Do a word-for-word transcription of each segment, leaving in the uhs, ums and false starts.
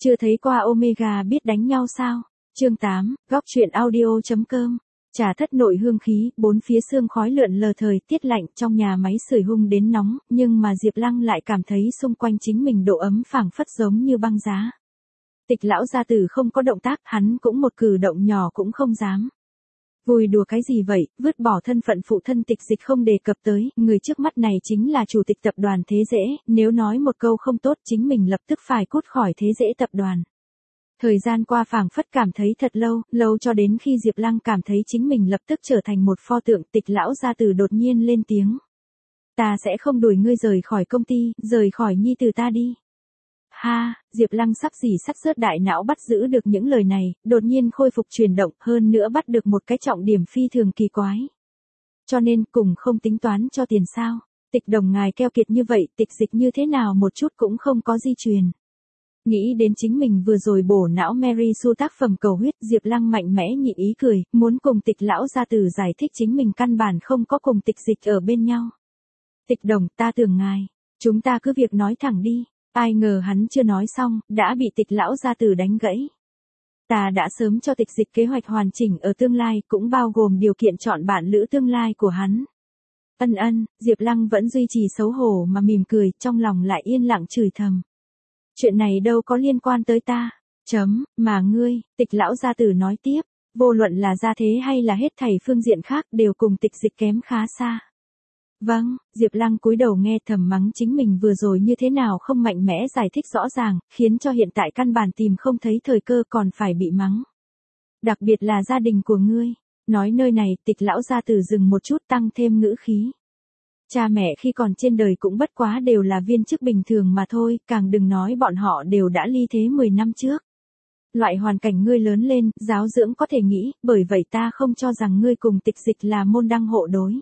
Chưa thấy qua Omega biết đánh nhau sao? Chương tám, góc truyện audio chấm com. Trà thất nội hương khí, bốn phía sương khói lượn lờ, thời tiết lạnh, trong nhà máy sưởi hung đến nóng, nhưng mà Diệp Lăng lại cảm thấy xung quanh chính mình độ ấm phảng phất giống như băng giá. Tịch lão gia tử không có động tác, hắn cũng một cử động nhỏ cũng không dám. Vui đùa cái gì vậy, vứt bỏ thân phận phụ thân Tịch Dịch không đề cập tới, người trước mắt này chính là chủ tịch tập đoàn Thế Dễ, nếu nói một câu không tốt chính mình lập tức phải cút khỏi Thế Dễ tập đoàn. Thời gian qua phảng phất cảm thấy thật lâu, lâu cho đến khi Diệp Lăng cảm thấy chính mình lập tức trở thành một pho tượng. Tịch lão gia tử đột nhiên lên tiếng. Ta sẽ không đuổi ngươi rời khỏi công ty, rời khỏi nhi tử ta đi. Ha, Diệp Lăng sắp xỉ sắt rớt đại não bắt giữ được những lời này, đột nhiên khôi phục chuyển động, hơn nữa bắt được một cái trọng điểm phi thường kỳ quái. Cho nên, cùng không tính toán cho tiền sao? Tịch đồng ngài keo kiệt như vậy, Tịch Dịch như thế nào một chút cũng không có di truyền. Nghĩ đến chính mình vừa rồi bổ não Mary Sue tác phẩm cầu huyết, Diệp Lăng mạnh mẽ nhịn ý cười, muốn cùng Tịch lão gia tử giải thích chính mình căn bản không có cùng Tịch Dịch ở bên nhau. Tịch đồng, ta tưởng ngài, chúng ta cứ việc nói thẳng đi. Ai ngờ hắn chưa nói xong, đã bị Tịch lão gia tử đánh gãy. Ta đã sớm cho Tịch Dịch kế hoạch hoàn chỉnh ở tương lai, cũng bao gồm điều kiện chọn bạn lữ tương lai của hắn. Ân ân, Diệp Lăng vẫn duy trì xấu hổ mà mỉm cười, trong lòng lại yên lặng chửi thầm. Chuyện này đâu có liên quan tới ta. Chấm, mà ngươi, Tịch lão gia tử nói tiếp, vô luận là gia thế hay là hết thảy phương diện khác đều cùng Tịch Dịch kém khá xa. Vâng, Diệp Lăng cúi đầu nghe thầm mắng chính mình vừa rồi như thế nào không mạnh mẽ giải thích rõ ràng, khiến cho hiện tại căn bản tìm không thấy thời cơ còn phải bị mắng. Đặc biệt là gia đình của ngươi. Nói nơi này, Tịch lão gia tử dừng một chút, tăng thêm ngữ khí. Cha mẹ khi còn trên đời cũng bất quá đều là viên chức bình thường mà thôi, càng đừng nói bọn họ đều đã ly thế mười năm trước. Loại hoàn cảnh ngươi lớn lên, giáo dưỡng có thể nghĩ, bởi vậy ta không cho rằng ngươi cùng Tịch Dịch là môn đăng hộ đối.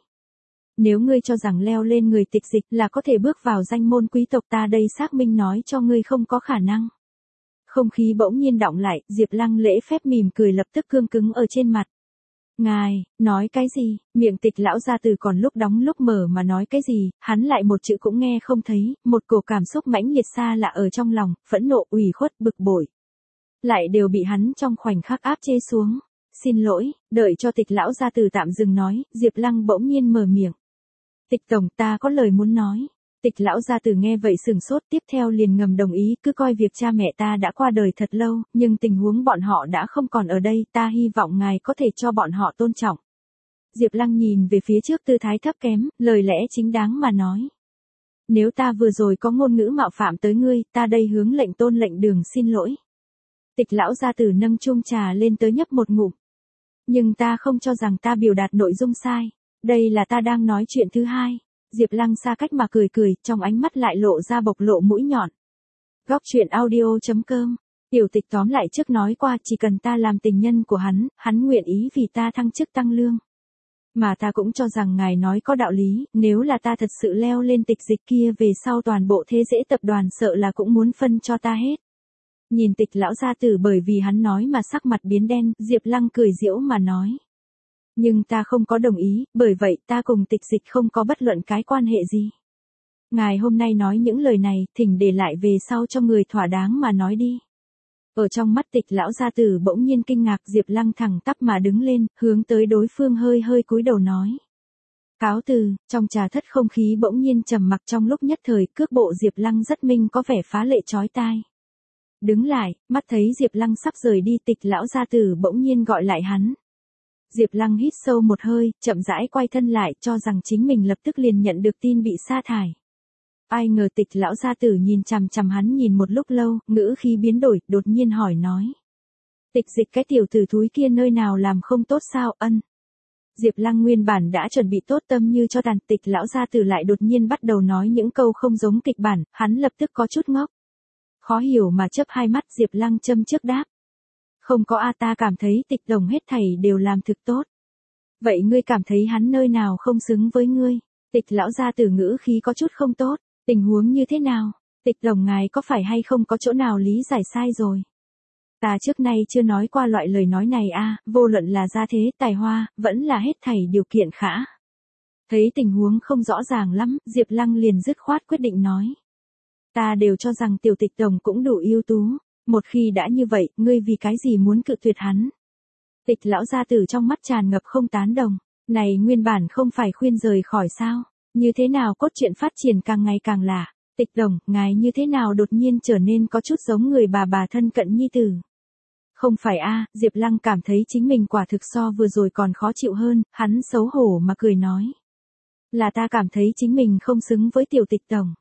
Nếu ngươi cho rằng leo lên người Tịch Dịch là có thể bước vào danh môn quý tộc, ta đây xác minh nói cho ngươi không có khả năng. Không khí bỗng nhiên đọng lại, Diệp Lăng lễ phép mỉm cười lập tức cương cứng ở trên mặt. Ngài, nói cái gì? Miệng Tịch lão gia tử còn lúc đóng lúc mở mà nói cái gì, hắn lại một chữ cũng nghe không thấy, một cổ cảm xúc mãnh liệt xa lạ ở trong lòng, phẫn nộ, ủy khuất, bực bội. Lại đều bị hắn trong khoảnh khắc áp chế xuống. Xin lỗi, đợi cho Tịch lão gia tử tạm dừng nói, Diệp Lăng bỗng nhiên mở miệng. Tịch tổng, ta có lời muốn nói. Tịch lão gia tử nghe vậy sửng sốt, tiếp theo liền ngầm đồng ý, cứ coi việc cha mẹ ta đã qua đời thật lâu, nhưng tình huống bọn họ đã không còn ở đây, ta hy vọng ngài có thể cho bọn họ tôn trọng. Diệp Lăng nhìn về phía trước tư thái thấp kém, lời lẽ chính đáng mà nói. Nếu ta vừa rồi có ngôn ngữ mạo phạm tới ngươi, ta đây hướng lệnh tôn lệnh đường xin lỗi. Tịch lão gia tử nâng chung trà lên tới nhấp một ngụm. Nhưng ta không cho rằng ta biểu đạt nội dung sai. Đây là ta đang nói chuyện thứ hai. Diệp Lăng xa cách mà cười cười, trong ánh mắt lại lộ ra bộc lộ mũi nhọn. Góc truyện audio chấm com. Tiểu Tịch tóm lại trước nói qua, chỉ cần ta làm tình nhân của hắn, hắn nguyện ý vì ta thăng chức tăng lương. Mà ta cũng cho rằng ngài nói có đạo lý, nếu là ta thật sự leo lên Tịch Dịch kia về sau toàn bộ Thế Dễ tập đoàn sợ là cũng muốn phân cho ta hết. Nhìn Tịch lão gia tử bởi vì hắn nói mà sắc mặt biến đen, Diệp Lăng cười giễu mà nói. Nhưng ta không có đồng ý, bởi vậy ta cùng Tịch Dịch không có bất luận cái quan hệ gì. Ngài hôm nay nói những lời này, thỉnh để lại về sau cho người thỏa đáng mà nói đi. Ở trong mắt Tịch lão gia tử bỗng nhiên kinh ngạc, Diệp Lăng thẳng tắp mà đứng lên, hướng tới đối phương hơi hơi cúi đầu nói. Cáo từ, trong trà thất không khí bỗng nhiên trầm mặc trong lúc nhất thời, cước bộ Diệp Lăng rất minh có vẻ phá lệ chói tai. Đứng lại, mắt thấy Diệp Lăng sắp rời đi, Tịch lão gia tử bỗng nhiên gọi lại hắn. Diệp Lăng hít sâu một hơi, chậm rãi quay thân lại, cho rằng chính mình lập tức liền nhận được tin bị sa thải. Ai ngờ Tịch lão gia tử nhìn chằm chằm hắn nhìn một lúc lâu, ngữ khí biến đổi, đột nhiên hỏi nói. Tịch Dịch cái tiểu tử thúi kia nơi nào làm không tốt sao? Ân. Diệp Lăng nguyên bản đã chuẩn bị tốt tâm như cho tàn, Tịch lão gia tử lại đột nhiên bắt đầu nói những câu không giống kịch bản, hắn lập tức có chút ngốc. Khó hiểu mà chớp hai mắt, Diệp Lăng châm trước đáp. Không có a, ta cảm thấy Tịch đồng hết thảy đều làm thực tốt. Vậy ngươi cảm thấy hắn nơi nào không xứng với ngươi? Tịch lão gia tử ngữ khí có chút không tốt, tình huống như thế nào? Tịch đồng ngài có phải hay không có chỗ nào lý giải sai rồi? Ta trước nay chưa nói qua loại lời nói này a, vô luận là gia thế, tài hoa, vẫn là hết thảy điều kiện khả. Thấy tình huống không rõ ràng lắm, Diệp Lăng liền dứt khoát quyết định nói. Ta đều cho rằng tiểu Tịch đồng cũng đủ ưu tú. một khi đã như vậy, ngươi vì cái gì muốn cự tuyệt hắn? Tịch lão gia tử trong mắt tràn ngập không tán đồng, này nguyên bản không phải khuyên rời khỏi sao? Như thế nào cốt truyện phát triển càng ngày càng lạ? Tịch đồng, ngài như thế nào đột nhiên trở nên có chút giống người bà bà thân cận nhi tử? Không phải a, Diệp Lăng cảm thấy chính mình quả thực so vừa rồi còn khó chịu hơn, hắn xấu hổ mà cười nói. Là ta cảm thấy chính mình không xứng với tiểu tịch tổng.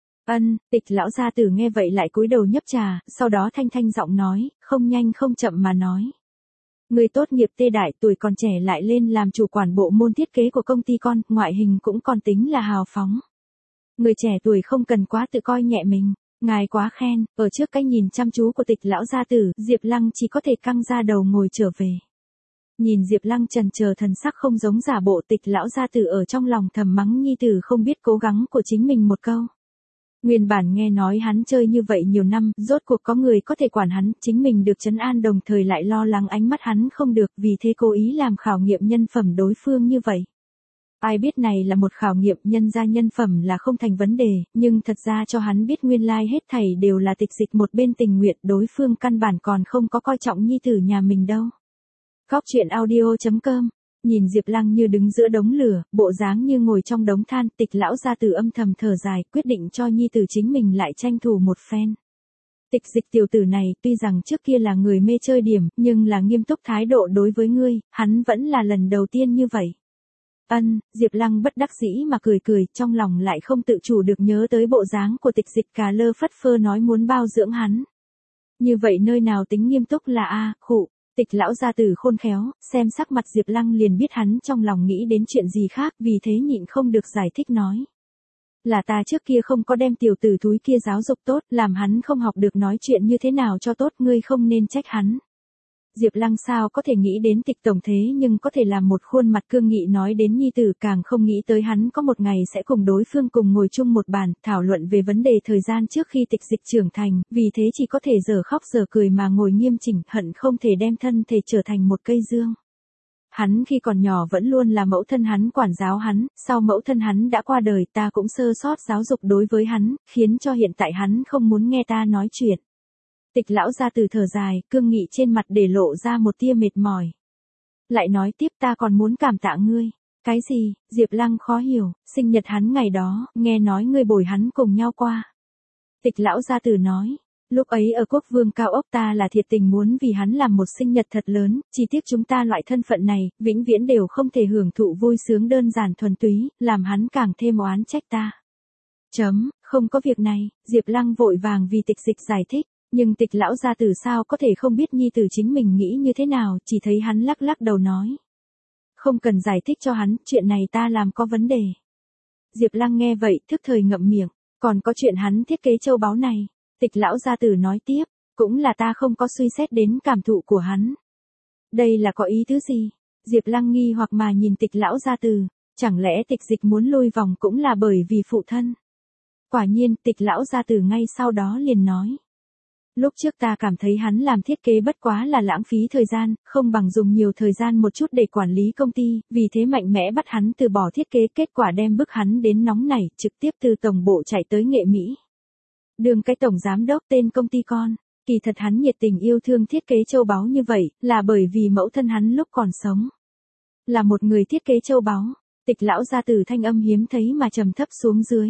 Ân, tịch lão gia tử nghe vậy lại cúi đầu nhấp trà, sau đó thanh thanh giọng nói, không nhanh không chậm mà nói. Người tốt nghiệp tê đại tuổi còn trẻ lại lên làm chủ quản bộ môn thiết kế của công ty con, ngoại hình cũng còn tính là hào phóng. Người trẻ tuổi không cần quá tự coi nhẹ mình, ngài quá khen, ở trước cái nhìn chăm chú của tịch lão gia tử, Diệp Lăng chỉ có thể căng ra đầu ngồi trở về. Nhìn Diệp Lăng trần chờ thần sắc không giống giả bộ, tịch lão gia tử ở trong lòng thầm mắng nhi tử không biết cố gắng của chính mình một câu. Nguyên bản nghe nói hắn chơi như vậy nhiều năm, rốt cuộc có người có thể quản hắn, chính mình được trấn an đồng thời lại lo lắng ánh mắt hắn không được, vì thế cố ý làm khảo nghiệm nhân phẩm đối phương như vậy. Ai biết này là một khảo nghiệm, nhân ra nhân phẩm là không thành vấn đề, nhưng thật ra cho hắn biết nguyên lai hết thảy đều là Tịch Dịch một bên tình nguyện, đối phương căn bản còn không có coi trọng nhi tử nhà mình đâu. Góc truyện audio chấm com. Nhìn Diệp Lăng như đứng giữa đống lửa, bộ dáng như ngồi trong đống than, Tịch lão gia tử âm thầm thở dài, quyết định cho nhi tử chính mình lại tranh thủ một phen. Tịch Dịch tiểu tử này, tuy rằng trước kia là người mê chơi điểm, nhưng là nghiêm túc thái độ đối với ngươi, hắn vẫn là lần đầu tiên như vậy. Ân, Diệp Lăng bất đắc dĩ mà cười cười, trong lòng lại không tự chủ được nhớ tới bộ dáng của Tịch Dịch cà lơ phất phơ nói muốn bao dưỡng hắn. Như vậy nơi nào tính nghiêm túc là a, khụ. Tịch lão gia tử khôn khéo, xem sắc mặt Diệp Lăng liền biết hắn trong lòng nghĩ đến chuyện gì khác, vì thế nhịn không được giải thích nói. Là ta trước kia không có đem tiểu tử thúi kia giáo dục tốt, làm hắn không học được nói chuyện như thế nào cho tốt, ngươi không nên trách hắn. Diệp Lăng sao có thể nghĩ đến Tịch tổng thế nhưng có thể làm một khuôn mặt cương nghị nói đến nhi tử, càng không nghĩ tới hắn có một ngày sẽ cùng đối phương cùng ngồi chung một bàn, thảo luận về vấn đề thời gian trước khi Tịch Dịch trưởng thành, vì thế chỉ có thể giờ khóc giờ cười mà ngồi nghiêm chỉnh, hận không thể đem thân thể trở thành một cây dương. Hắn khi còn nhỏ vẫn luôn là mẫu thân hắn quản giáo hắn, sau mẫu thân hắn đã qua đời ta cũng sơ sót giáo dục đối với hắn, khiến cho hiện tại hắn không muốn nghe ta nói chuyện. Tịch lão gia tử thở dài, cương nghị trên mặt để lộ ra một tia mệt mỏi. Lại nói tiếp ta còn muốn cảm tạ ngươi. Cái gì? Diệp Lăng khó hiểu, sinh nhật hắn ngày đó, nghe nói ngươi bồi hắn cùng nhau qua. Tịch lão gia tử nói, lúc ấy ở Quốc Vương Cao Ốc ta là thiệt tình muốn vì hắn làm một sinh nhật thật lớn, chỉ tiếc chúng ta loại thân phận này, vĩnh viễn đều không thể hưởng thụ vui sướng đơn giản thuần túy, làm hắn càng thêm oán trách ta. Chấm, không có việc này, Diệp Lăng vội vàng vì Tịch Dịch giải thích. Nhưng Tịch lão gia tử sao có thể không biết nhi tử chính mình nghĩ như thế nào, chỉ thấy hắn lắc lắc đầu nói. Không cần giải thích cho hắn, chuyện này ta làm có vấn đề. Diệp Lăng nghe vậy, thức thời ngậm miệng, còn có chuyện hắn thiết kế châu báu này. Tịch lão gia tử nói tiếp, cũng là ta không có suy xét đến cảm thụ của hắn. Đây là có ý tứ gì? Diệp Lăng nghi hoặc mà nhìn Tịch lão gia tử, chẳng lẽ Tịch Dịch muốn lui vòng cũng là bởi vì phụ thân? Quả nhiên, Tịch lão gia tử ngay sau đó liền nói. Lúc trước ta cảm thấy hắn làm thiết kế bất quá là lãng phí thời gian, không bằng dùng nhiều thời gian một chút để quản lý công ty, vì thế mạnh mẽ bắt hắn từ bỏ thiết kế, kết quả đem bức hắn đến nóng nảy, trực tiếp từ tổng bộ chạy tới nghệ Mỹ. Đường cái tổng giám đốc tên công ty con, kỳ thật hắn nhiệt tình yêu thương thiết kế châu báu như vậy, là bởi vì mẫu thân hắn lúc còn sống. Là một người thiết kế châu báu, Tịch lão gia tử thanh âm hiếm thấy mà trầm thấp xuống dưới.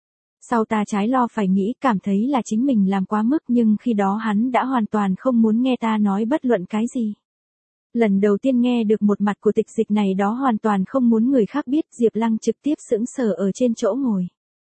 Sau ta trái lo phải nghĩ, cảm thấy là chính mình làm quá mức, nhưng khi đó hắn đã hoàn toàn không muốn nghe ta nói bất luận cái gì. Lần đầu tiên nghe được một mặt của Tịch Dịch này đó hoàn toàn không muốn người khác biết, Diệp Lăng trực tiếp sững sờ ở trên chỗ ngồi.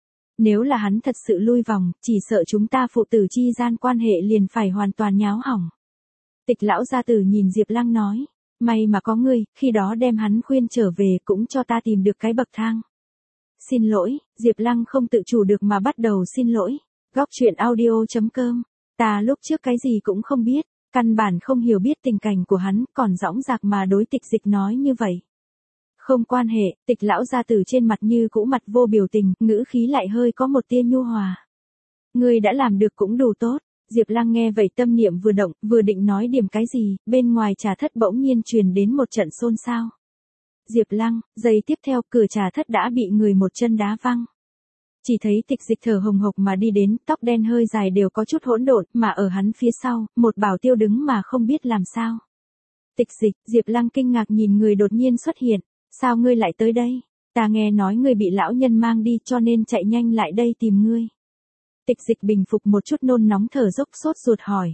Nếu là hắn thật sự lui vòng, chỉ sợ chúng ta phụ tử chi gian quan hệ liền phải hoàn toàn nháo hỏng. Tịch lão gia tử nhìn Diệp Lăng nói, may mà có ngươi, khi đó đem hắn khuyên trở về cũng cho ta tìm được cái bậc thang. Xin lỗi, Diệp Lăng không tự chủ được mà bắt đầu xin lỗi. Góc truyện audio chấm com. Ta lúc trước cái gì cũng không biết, căn bản không hiểu biết tình cảnh của hắn, còn dõng dạc mà đối Tịch Dịch nói như vậy. Không quan hệ, Tịch lão gia tử trên mặt như cũ mặt vô biểu tình, ngữ khí lại hơi có một tia nhu hòa. Ngươi đã làm được cũng đủ tốt. Diệp Lăng nghe vậy tâm niệm vừa động, vừa định nói điểm cái gì, bên ngoài trà thất bỗng nhiên truyền đến một trận xôn xao. Diệp Lăng, giây tiếp theo cửa trà thất đã bị người một chân đá văng. Chỉ thấy Tịch Dịch thở hồng hộc mà đi đến, tóc đen hơi dài đều có chút hỗn độn, mà ở hắn phía sau, một Bảo Tiêu đứng mà không biết làm sao. Tịch Dịch, Diệp Lăng kinh ngạc nhìn người đột nhiên xuất hiện, sao ngươi lại tới đây? Ta nghe nói ngươi bị lão nhân mang đi cho nên chạy nhanh lại đây tìm ngươi. Tịch Dịch bình phục một chút nôn nóng thở dốc sốt ruột hỏi.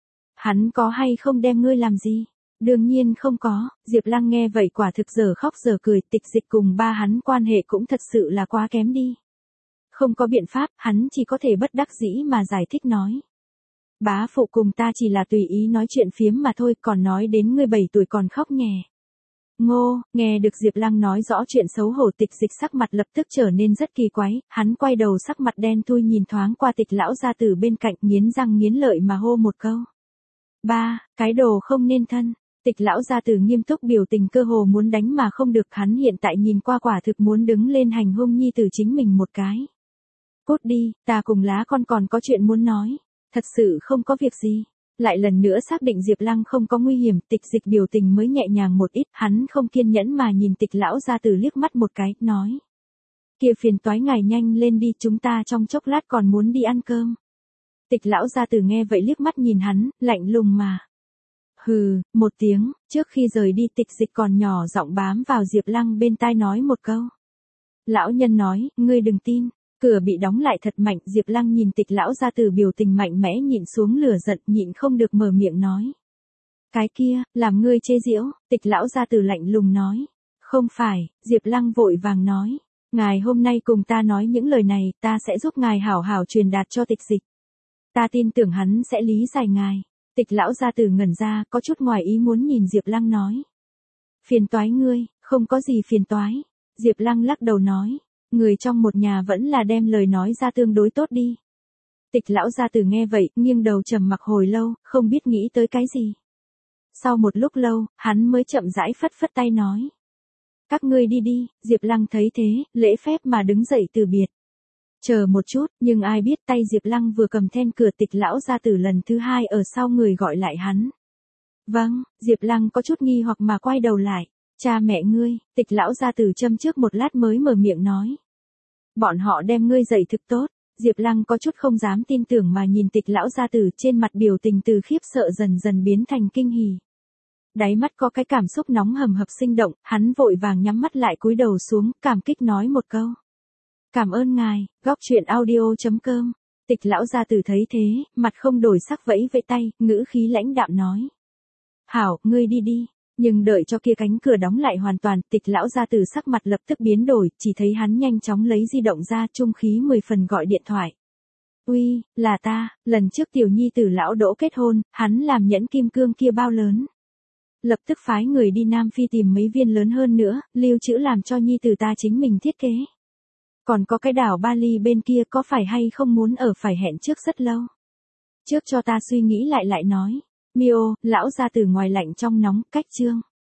Hắn có hay không đem ngươi làm gì? Đương nhiên không có, Diệp Lăng nghe vậy quả thực giờ khóc giờ cười, Tịch Dịch cùng ba hắn quan hệ cũng thật sự là quá kém đi. Không có biện pháp, hắn chỉ có thể bất đắc dĩ mà giải thích nói. Bá phụ cùng ta chỉ là tùy ý nói chuyện phiếm mà thôi, còn nói đến ngươi bảy tuổi còn khóc nhè. Ngô, nghe được Diệp Lăng nói rõ chuyện xấu hổ, Tịch Dịch sắc mặt lập tức trở nên rất kỳ quái, hắn quay đầu sắc mặt đen thui nhìn thoáng qua Tịch lão gia tử bên cạnh, nghiến răng nghiến lợi mà hô một câu. Ba, cái đồ không nên thân. Tịch lão gia tử nghiêm túc biểu tình cơ hồ muốn đánh mà không được, hắn hiện tại nhìn qua quả thực muốn đứng lên hành hung nhi tử chính mình một cái. Cút đi, ta cùng lá con còn có chuyện muốn nói, thật sự không có việc gì. Lại lần nữa xác định Diệp Lăng không có nguy hiểm, Tịch Dịch biểu tình mới nhẹ nhàng một ít, hắn không kiên nhẫn mà nhìn Tịch lão gia tử liếc mắt một cái, nói. Kia phiền toái ngài nhanh lên đi, chúng ta trong chốc lát còn muốn đi ăn cơm. Tịch lão gia tử nghe vậy liếc mắt nhìn hắn, lạnh lùng mà. Hừ, một tiếng, trước khi rời đi Tịch Dịch còn nhỏ giọng bám vào Diệp Lăng bên tai nói một câu. Lão nhân nói, ngươi đừng tin. Cửa bị đóng lại thật mạnh, Diệp Lăng nhìn Tịch lão gia tử biểu tình mạnh mẽ nhịn xuống lửa giận, nhịn không được mở miệng nói. Cái kia, làm ngươi chế giễu, Tịch lão gia tử lạnh lùng nói. Không phải, Diệp Lăng vội vàng nói. Ngài hôm nay cùng ta nói những lời này, ta sẽ giúp ngài hảo hảo truyền đạt cho Tịch Dịch. Ta tin tưởng hắn sẽ lý giải ngài. Tịch lão gia tử ngẩn ra, có chút ngoài ý muốn nhìn Diệp Lăng nói. Phiền toái ngươi, không có gì phiền toái. Diệp Lăng lắc đầu nói. Người trong một nhà vẫn là đem lời nói ra tương đối tốt đi. Tịch lão gia tử nghe vậy, nghiêng đầu trầm mặc hồi lâu, không biết nghĩ tới cái gì. Sau một lúc lâu, hắn mới chậm rãi phất phất tay nói. Các ngươi đi đi, Diệp Lăng thấy thế, lễ phép mà đứng dậy từ biệt. Chờ một chút, nhưng ai biết tay Diệp Lăng vừa cầm then cửa, Tịch lão gia tử lần thứ hai ở sau người gọi lại hắn. Vâng, Diệp Lăng có chút nghi hoặc mà quay đầu lại. Cha mẹ ngươi, Tịch lão gia tử châm trước một lát mới mở miệng nói. Bọn họ đem ngươi dạy thực tốt. Diệp Lăng có chút không dám tin tưởng mà nhìn Tịch lão gia tử, trên mặt biểu tình từ khiếp sợ dần dần biến thành kinh hỉ. Đáy mắt có cái cảm xúc nóng hầm hập sinh động, hắn vội vàng nhắm mắt lại cúi đầu xuống, cảm kích nói một câu. Cảm ơn ngài, góc truyện audio chấm com. Tịch lão gia tử thấy thế, mặt không đổi sắc vẫy vẫy tay, ngữ khí lãnh đạm nói. Hảo, ngươi đi đi. Nhưng đợi cho kia cánh cửa đóng lại hoàn toàn, Tịch lão gia tử sắc mặt lập tức biến đổi, chỉ thấy hắn nhanh chóng lấy di động ra, trung khí mười phần gọi điện thoại. Uy, là ta, lần trước tiểu nhi tử lão Đỗ kết hôn, hắn làm nhẫn kim cương kia bao lớn. Lập tức phái người đi Nam Phi tìm mấy viên lớn hơn nữa, lưu trữ làm cho nhi tử ta chính mình thiết kế. Còn có cái đảo Bali bên kia có phải hay không muốn ở phải hẹn trước rất lâu. Trước cho ta suy nghĩ lại lại nói. Miô, lão gia tử ngoài lạnh trong nóng, cách chương.